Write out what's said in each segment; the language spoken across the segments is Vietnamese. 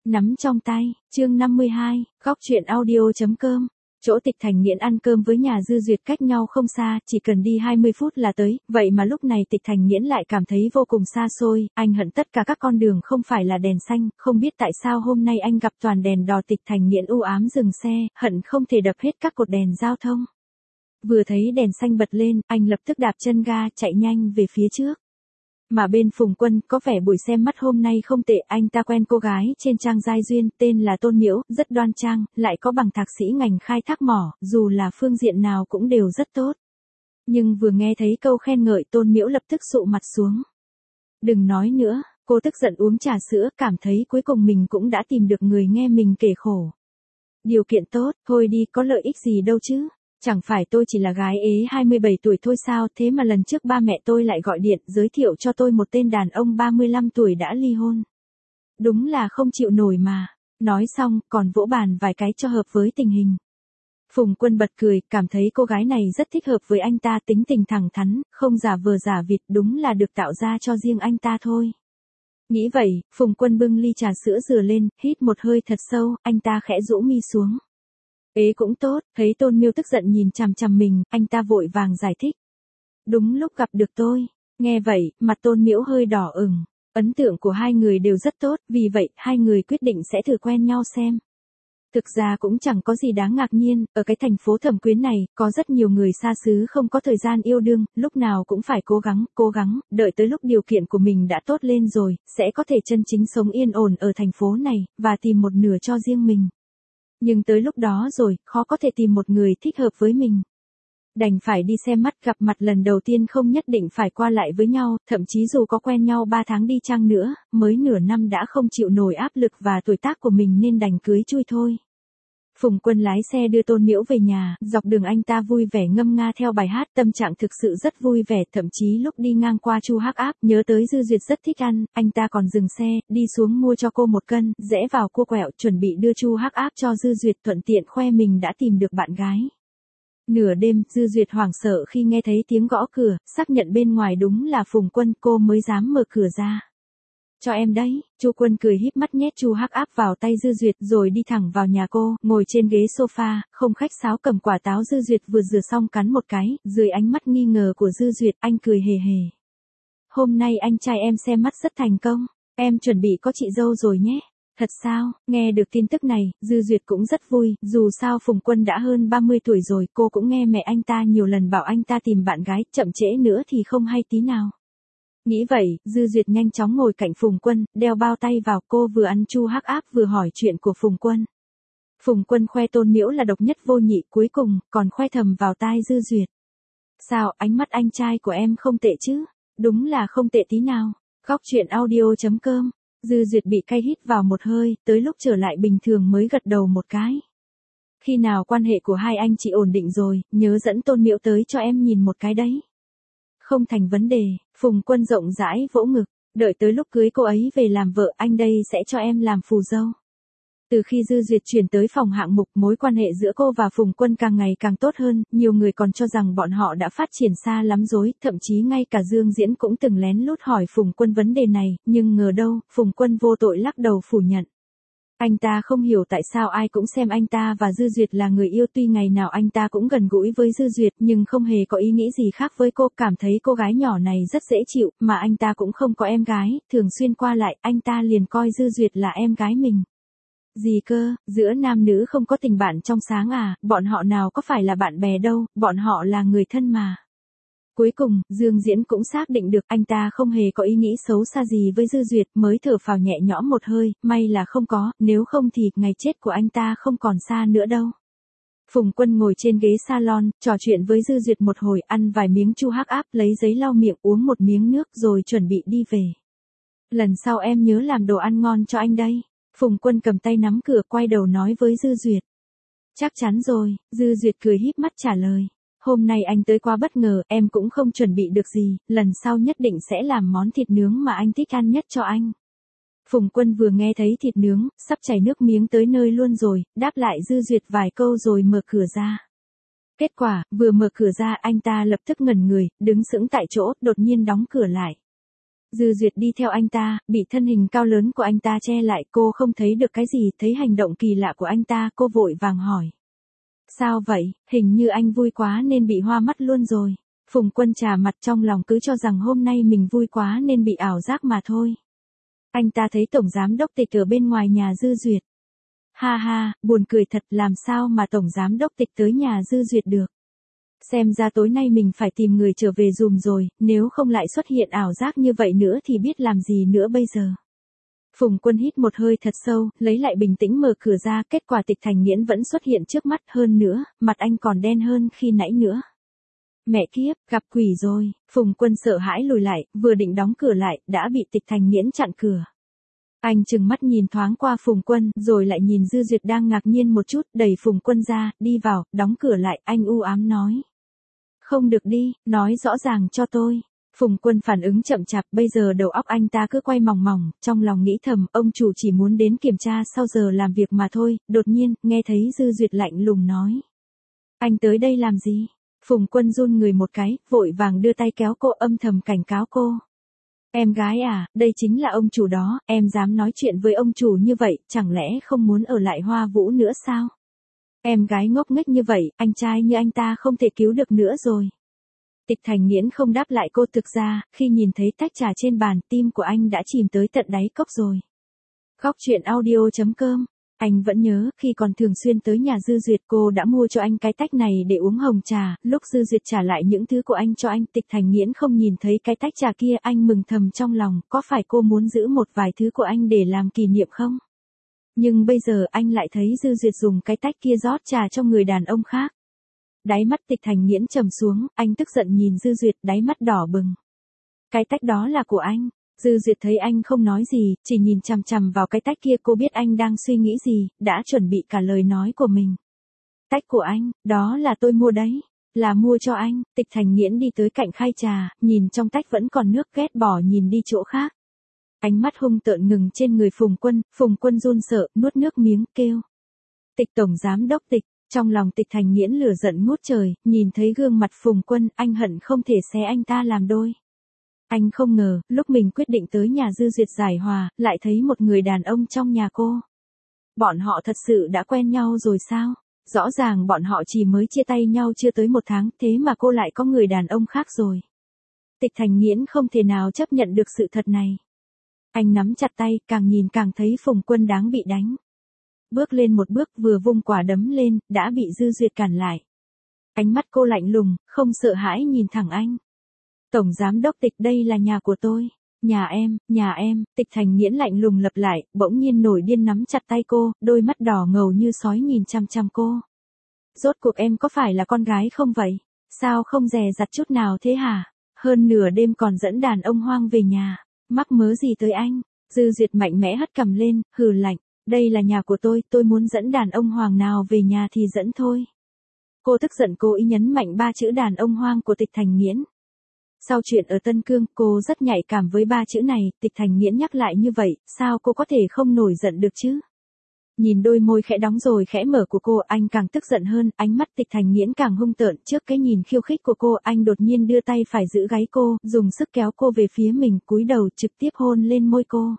Nắm trong tay, chương 52, góc truyện audio.com. Chỗ Tịch Thành Nghiễn ăn cơm với nhà Dư Duyệt cách nhau không xa, chỉ cần đi 20 phút là tới, vậy mà lúc này Tịch Thành Nghiễn lại cảm thấy vô cùng xa xôi, anh hận tất cả các con đường không phải là đèn xanh, không biết tại sao hôm nay anh gặp toàn đèn đỏ. Tịch Thành Nghiễn u ám dừng xe, hận không thể đập hết các cột đèn giao thông. Vừa thấy đèn xanh bật lên, anh lập tức đạp chân ga chạy nhanh về phía trước. Mà bên Phùng Quân, có vẻ buổi xem mắt hôm nay không tệ, anh ta quen cô gái trên trang Giai Duyên, tên là Tôn Miễu, rất đoan trang, lại có bằng thạc sĩ ngành khai thác mỏ, dù là phương diện nào cũng đều rất tốt. Nhưng vừa nghe thấy câu khen ngợi, Tôn Miễu lập tức sụ mặt xuống. Đừng nói nữa, cô tức giận uống trà sữa, cảm thấy cuối cùng mình cũng đã tìm được người nghe mình kể khổ. Điều kiện tốt, thôi đi, có lợi ích gì đâu chứ. Chẳng phải tôi chỉ là gái ế 27 tuổi thôi sao, thế mà lần trước ba mẹ tôi lại gọi điện giới thiệu cho tôi một tên đàn ông 35 tuổi đã ly hôn. Đúng là không chịu nổi mà. Nói xong, còn vỗ bàn vài cái cho hợp với tình hình. Phùng Quân bật cười, cảm thấy cô gái này rất thích hợp với anh ta, tính tình thẳng thắn, không giả vờ giả vịt, đúng là được tạo ra cho riêng anh ta thôi. Nghĩ vậy, Phùng Quân bưng ly trà sữa dừa lên, hít một hơi thật sâu, anh ta khẽ rũ mi xuống. Ế cũng tốt, thấy Tôn Miêu tức giận nhìn chằm chằm mình, anh ta vội vàng giải thích. Đúng lúc gặp được tôi. Nghe vậy, mặt Tôn Miễu hơi đỏ ửng. Ấn tượng của hai người đều rất tốt, vì vậy, hai người quyết định sẽ thử quen nhau xem. Thực ra cũng chẳng có gì đáng ngạc nhiên, ở cái thành phố Thẩm Quyến này, có rất nhiều người xa xứ không có thời gian yêu đương, lúc nào cũng phải cố gắng, đợi tới lúc điều kiện của mình đã tốt lên rồi, sẽ có thể chân chính sống yên ổn ở thành phố này, và tìm một nửa cho riêng mình. Nhưng tới lúc đó rồi, khó có thể tìm một người thích hợp với mình. Đành phải đi xem mắt, gặp mặt lần đầu tiên không nhất định phải qua lại với nhau, thậm chí dù có quen nhau 3 tháng đi chăng nữa, mới nửa năm đã không chịu nổi áp lực và tuổi tác của mình nên đành cưới chui thôi. Phùng Quân lái xe đưa Tôn Miễu về nhà, dọc đường anh ta vui vẻ ngâm nga theo bài hát, tâm trạng thực sự rất vui vẻ, thậm chí lúc đi ngang qua Chu Hắc Áp, nhớ tới Dư Duyệt rất thích ăn, anh ta còn dừng xe, đi xuống mua cho cô một cân, rẽ vào cua quẹo, chuẩn bị đưa Chu Hắc Áp cho Dư Duyệt, thuận tiện khoe mình đã tìm được bạn gái. Nửa đêm, Dư Duyệt hoảng sợ khi nghe thấy tiếng gõ cửa, xác nhận bên ngoài đúng là Phùng Quân, cô mới dám mở cửa ra. Cho em đấy, Chu Quân cười híp mắt nhét Chu Hắc Áp vào tay Dư Duyệt rồi đi thẳng vào nhà cô, ngồi trên ghế sofa, không khách sáo cầm quả táo Dư Duyệt vừa rửa xong cắn một cái, dưới ánh mắt nghi ngờ của Dư Duyệt, anh cười hề hề. Hôm nay anh trai em xem mắt rất thành công, em chuẩn bị có chị dâu rồi nhé. Thật sao, nghe được tin tức này, Dư Duyệt cũng rất vui, dù sao Phùng Quân đã hơn 30 tuổi rồi, cô cũng nghe mẹ anh ta nhiều lần bảo anh ta tìm bạn gái, chậm trễ nữa thì không hay tí nào. Nghĩ vậy, Dư Duyệt nhanh chóng ngồi cạnh Phùng Quân, đeo bao tay vào, cô vừa ăn Chu Hắc Áp vừa hỏi chuyện của Phùng Quân. Phùng Quân khoe Tôn Miễu là độc nhất vô nhị, cuối cùng, còn khoe thầm vào tai Dư Duyệt. Sao, ánh mắt anh trai của em không tệ chứ? Đúng là không tệ tí nào. Góc truyện audio.com. Dư Duyệt bị cay hít vào một hơi, tới lúc trở lại bình thường mới gật đầu một cái. Khi nào quan hệ của hai anh chị ổn định rồi, nhớ dẫn Tôn Miễu tới cho em nhìn một cái đấy. Không thành vấn đề, Phùng Quân rộng rãi vỗ ngực, đợi tới lúc cưới cô ấy về làm vợ, anh đây sẽ cho em làm phù dâu. Từ khi Dư Duyệt chuyển tới phòng hạng mục, mối quan hệ giữa cô và Phùng Quân càng ngày càng tốt hơn, nhiều người còn cho rằng bọn họ đã phát triển xa lắm rồi, thậm chí ngay cả Dương Diễn cũng từng lén lút hỏi Phùng Quân vấn đề này, nhưng ngờ đâu, Phùng Quân vô tội lắc đầu phủ nhận. Anh ta không hiểu tại sao ai cũng xem anh ta và Dư Duyệt là người yêu, tuy ngày nào anh ta cũng gần gũi với Dư Duyệt nhưng không hề có ý nghĩ gì khác với cô, cảm thấy cô gái nhỏ này rất dễ chịu, mà anh ta cũng không có em gái, thường xuyên qua lại, anh ta liền coi Dư Duyệt là em gái mình. Gì cơ, giữa nam nữ không có tình bạn trong sáng à, bọn họ nào có phải là bạn bè đâu, bọn họ là người thân mà. Cuối cùng, Dương Diễn cũng xác định được anh ta không hề có ý nghĩ xấu xa gì với Dư Duyệt, mới thở phào nhẹ nhõm một hơi, may là không có, nếu không thì ngày chết của anh ta không còn xa nữa đâu. Phùng Quân ngồi trên ghế salon, trò chuyện với Dư Duyệt một hồi, ăn vài miếng Chu Hắc Áp, lấy giấy lau miệng, uống một miếng nước rồi chuẩn bị đi về. Lần sau em nhớ làm đồ ăn ngon cho anh đây. Phùng Quân cầm tay nắm cửa, quay đầu nói với Dư Duyệt. Chắc chắn rồi, Dư Duyệt cười híp mắt trả lời. Hôm nay anh tới quá bất ngờ, em cũng không chuẩn bị được gì, lần sau nhất định sẽ làm món thịt nướng mà anh thích ăn nhất cho anh. Phùng Quân vừa nghe thấy thịt nướng, sắp chảy nước miếng tới nơi luôn rồi, đáp lại Dư Duyệt vài câu rồi mở cửa ra. Kết quả, vừa mở cửa ra anh ta lập tức ngẩn người, đứng sững tại chỗ, đột nhiên đóng cửa lại. Dư Duyệt đi theo anh ta, bị thân hình cao lớn của anh ta che lại, cô không thấy được cái gì, thấy hành động kỳ lạ của anh ta, cô vội vàng hỏi. Sao vậy, hình như anh vui quá nên bị hoa mắt luôn rồi. Phùng Quân trà mặt, trong lòng cứ cho rằng hôm nay mình vui quá nên bị ảo giác mà thôi. Anh ta thấy Tổng Giám Đốc Tịch ở bên ngoài nhà Dư Duyệt. Ha ha, buồn cười thật, làm sao mà Tổng Giám Đốc Tịch tới nhà Dư Duyệt được. Xem ra tối nay mình phải tìm người trở về dùm rồi, nếu không lại xuất hiện ảo giác như vậy nữa thì biết làm gì nữa bây giờ. Phùng Quân hít một hơi thật sâu, lấy lại bình tĩnh mở cửa ra, kết quả Tịch Thành Nghiễn vẫn xuất hiện trước mắt, hơn nữa, mặt anh còn đen hơn khi nãy nữa. Mẹ kiếp, gặp quỷ rồi, Phùng Quân sợ hãi lùi lại, vừa định đóng cửa lại, đã bị Tịch Thành Nghiễn chặn cửa. Anh trừng mắt nhìn thoáng qua Phùng Quân, rồi lại nhìn Dư Duyệt đang ngạc nhiên một chút, đẩy Phùng Quân ra, đi vào, đóng cửa lại, anh u ám nói. Không được đi, nói rõ ràng cho tôi. Phùng Quân phản ứng chậm chạp, bây giờ đầu óc anh ta cứ quay mòng mòng, trong lòng nghĩ thầm, ông chủ chỉ muốn đến kiểm tra sau giờ làm việc mà thôi, đột nhiên, nghe thấy Dư Duyệt lạnh lùng nói. Anh tới đây làm gì? Phùng Quân run người một cái, vội vàng đưa tay kéo cô, âm thầm cảnh cáo cô. Em gái à, đây chính là ông chủ đó, em dám nói chuyện với ông chủ như vậy, chẳng lẽ không muốn ở lại Hoa Vũ nữa sao? Em gái ngốc nghếch như vậy, anh trai như anh ta không thể cứu được nữa rồi. Tịch Thành Nghiễn không đáp lại cô, thực ra, khi nhìn thấy tách trà trên bàn, tim của anh đã chìm tới tận đáy cốc rồi. Góc truyện audio.com. Anh vẫn nhớ, khi còn thường xuyên tới nhà Dư Duyệt, cô đã mua cho anh cái tách này để uống hồng trà, lúc Dư Duyệt trả lại những thứ của anh cho anh, Tịch Thành Nghiễn không nhìn thấy cái tách trà kia, anh mừng thầm trong lòng, có phải cô muốn giữ một vài thứ của anh để làm kỷ niệm không? Nhưng bây giờ anh lại thấy Dư Duyệt dùng cái tách kia rót trà cho người đàn ông khác. Đáy mắt Tịch Thành Nghiễn trầm xuống, anh tức giận nhìn Dư Duyệt, đáy mắt đỏ bừng. Cái tách đó là của anh. Dư Duyệt thấy anh không nói gì, chỉ nhìn chằm chằm vào cái tách kia, cô biết anh đang suy nghĩ gì, đã chuẩn bị cả lời nói của mình. Tách của anh, đó là tôi mua đấy, là mua cho anh. Tịch Thành Nghiễn đi tới cạnh khay trà, nhìn trong tách vẫn còn nước, ghét bỏ nhìn đi chỗ khác. Ánh mắt hung tợn ngừng trên người Phùng Quân run sợ, nuốt nước miếng, kêu. Tịch Tổng Giám Đốc Tịch. Trong lòng Tịch Thành Nghiễn lửa giận ngút trời, nhìn thấy gương mặt Phùng Quân, anh hận không thể xé anh ta làm đôi. Anh không ngờ, lúc mình quyết định tới nhà Dư Duyệt giải hòa, lại thấy một người đàn ông trong nhà cô. Bọn họ thật sự đã quen nhau rồi sao? Rõ ràng bọn họ chỉ mới chia tay nhau chưa tới 1 tháng, thế mà cô lại có người đàn ông khác rồi. Tịch Thành Nghiễn không thể nào chấp nhận được sự thật này. Anh nắm chặt tay, càng nhìn càng thấy Phùng Quân đáng bị đánh. Bước lên một bước, vừa vung quả đấm lên, đã bị Dư Duyệt cản lại. Ánh mắt cô lạnh lùng, không sợ hãi nhìn thẳng anh. Tổng Giám Đốc Tịch, đây là nhà của tôi. Nhà em, Tịch Thành Nghiễn lạnh lùng lặp lại, bỗng nhiên nổi điên nắm chặt tay cô, đôi mắt đỏ ngầu như sói nhìn chằm chằm cô. Rốt cuộc em có phải là con gái không vậy? Sao không dè dặt chút nào thế hả? Hơn nửa đêm còn dẫn đàn ông hoang về nhà, mắc mớ gì tới anh? Dư Duyệt mạnh mẽ hất cằm lên, hừ lạnh. Đây là nhà của tôi muốn dẫn đàn ông hoàng nào về nhà thì dẫn thôi. Cô tức giận cố ý nhấn mạnh 3 chữ đàn ông hoang của Tịch Thành Nghiễn. Sau chuyện ở Tân Cương, cô rất nhạy cảm với 3 chữ này, Tịch Thành Nghiễn nhắc lại như vậy, sao cô có thể không nổi giận được chứ? Nhìn đôi môi khẽ đóng rồi khẽ mở của cô, anh càng tức giận hơn, ánh mắt Tịch Thành Nghiễn càng hung tợn, trước cái nhìn khiêu khích của cô, anh đột nhiên đưa tay phải giữ gáy cô, dùng sức kéo cô về phía mình, cúi đầu trực tiếp hôn lên môi cô.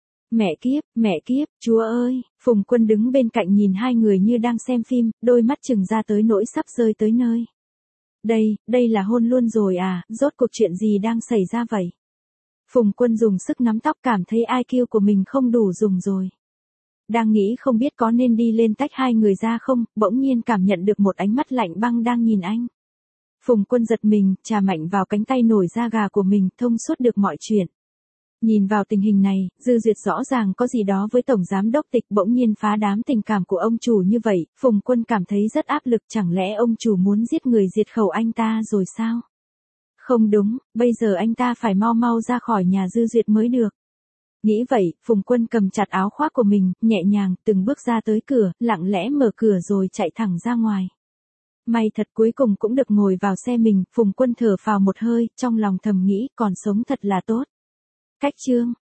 Mẹ kiếp, Chúa ơi, Phùng Quân đứng bên cạnh nhìn hai người như đang xem phim, đôi mắt trừng ra tới nỗi sắp rơi tới nơi. Đây là hôn luôn rồi à, rốt cuộc chuyện gì đang xảy ra vậy? Phùng Quân dùng sức nắm tóc, cảm thấy IQ của mình không đủ dùng rồi. Đang nghĩ không biết có nên đi lên tách hai người ra không, bỗng nhiên cảm nhận được một ánh mắt lạnh băng đang nhìn anh. Phùng Quân giật mình, chà mạnh vào cánh tay nổi da gà của mình, thông suốt được mọi chuyện. Nhìn vào tình hình này, Dư Duyệt rõ ràng có gì đó với Tổng Giám Đốc Tịch, bỗng nhiên phá đám tình cảm của ông chủ như vậy, Phùng Quân cảm thấy rất áp lực, chẳng lẽ ông chủ muốn giết người diệt khẩu anh ta rồi sao? Không đúng, bây giờ anh ta phải mau ra khỏi nhà Dư Duyệt mới được. Nghĩ vậy, Phùng Quân cầm chặt áo khoác của mình, nhẹ nhàng, từng bước ra tới cửa, lặng lẽ mở cửa rồi chạy thẳng ra ngoài. May thật cuối cùng cũng được ngồi vào xe mình, Phùng Quân thở phào một hơi, trong lòng thầm nghĩ, còn sống thật là tốt. Cách chương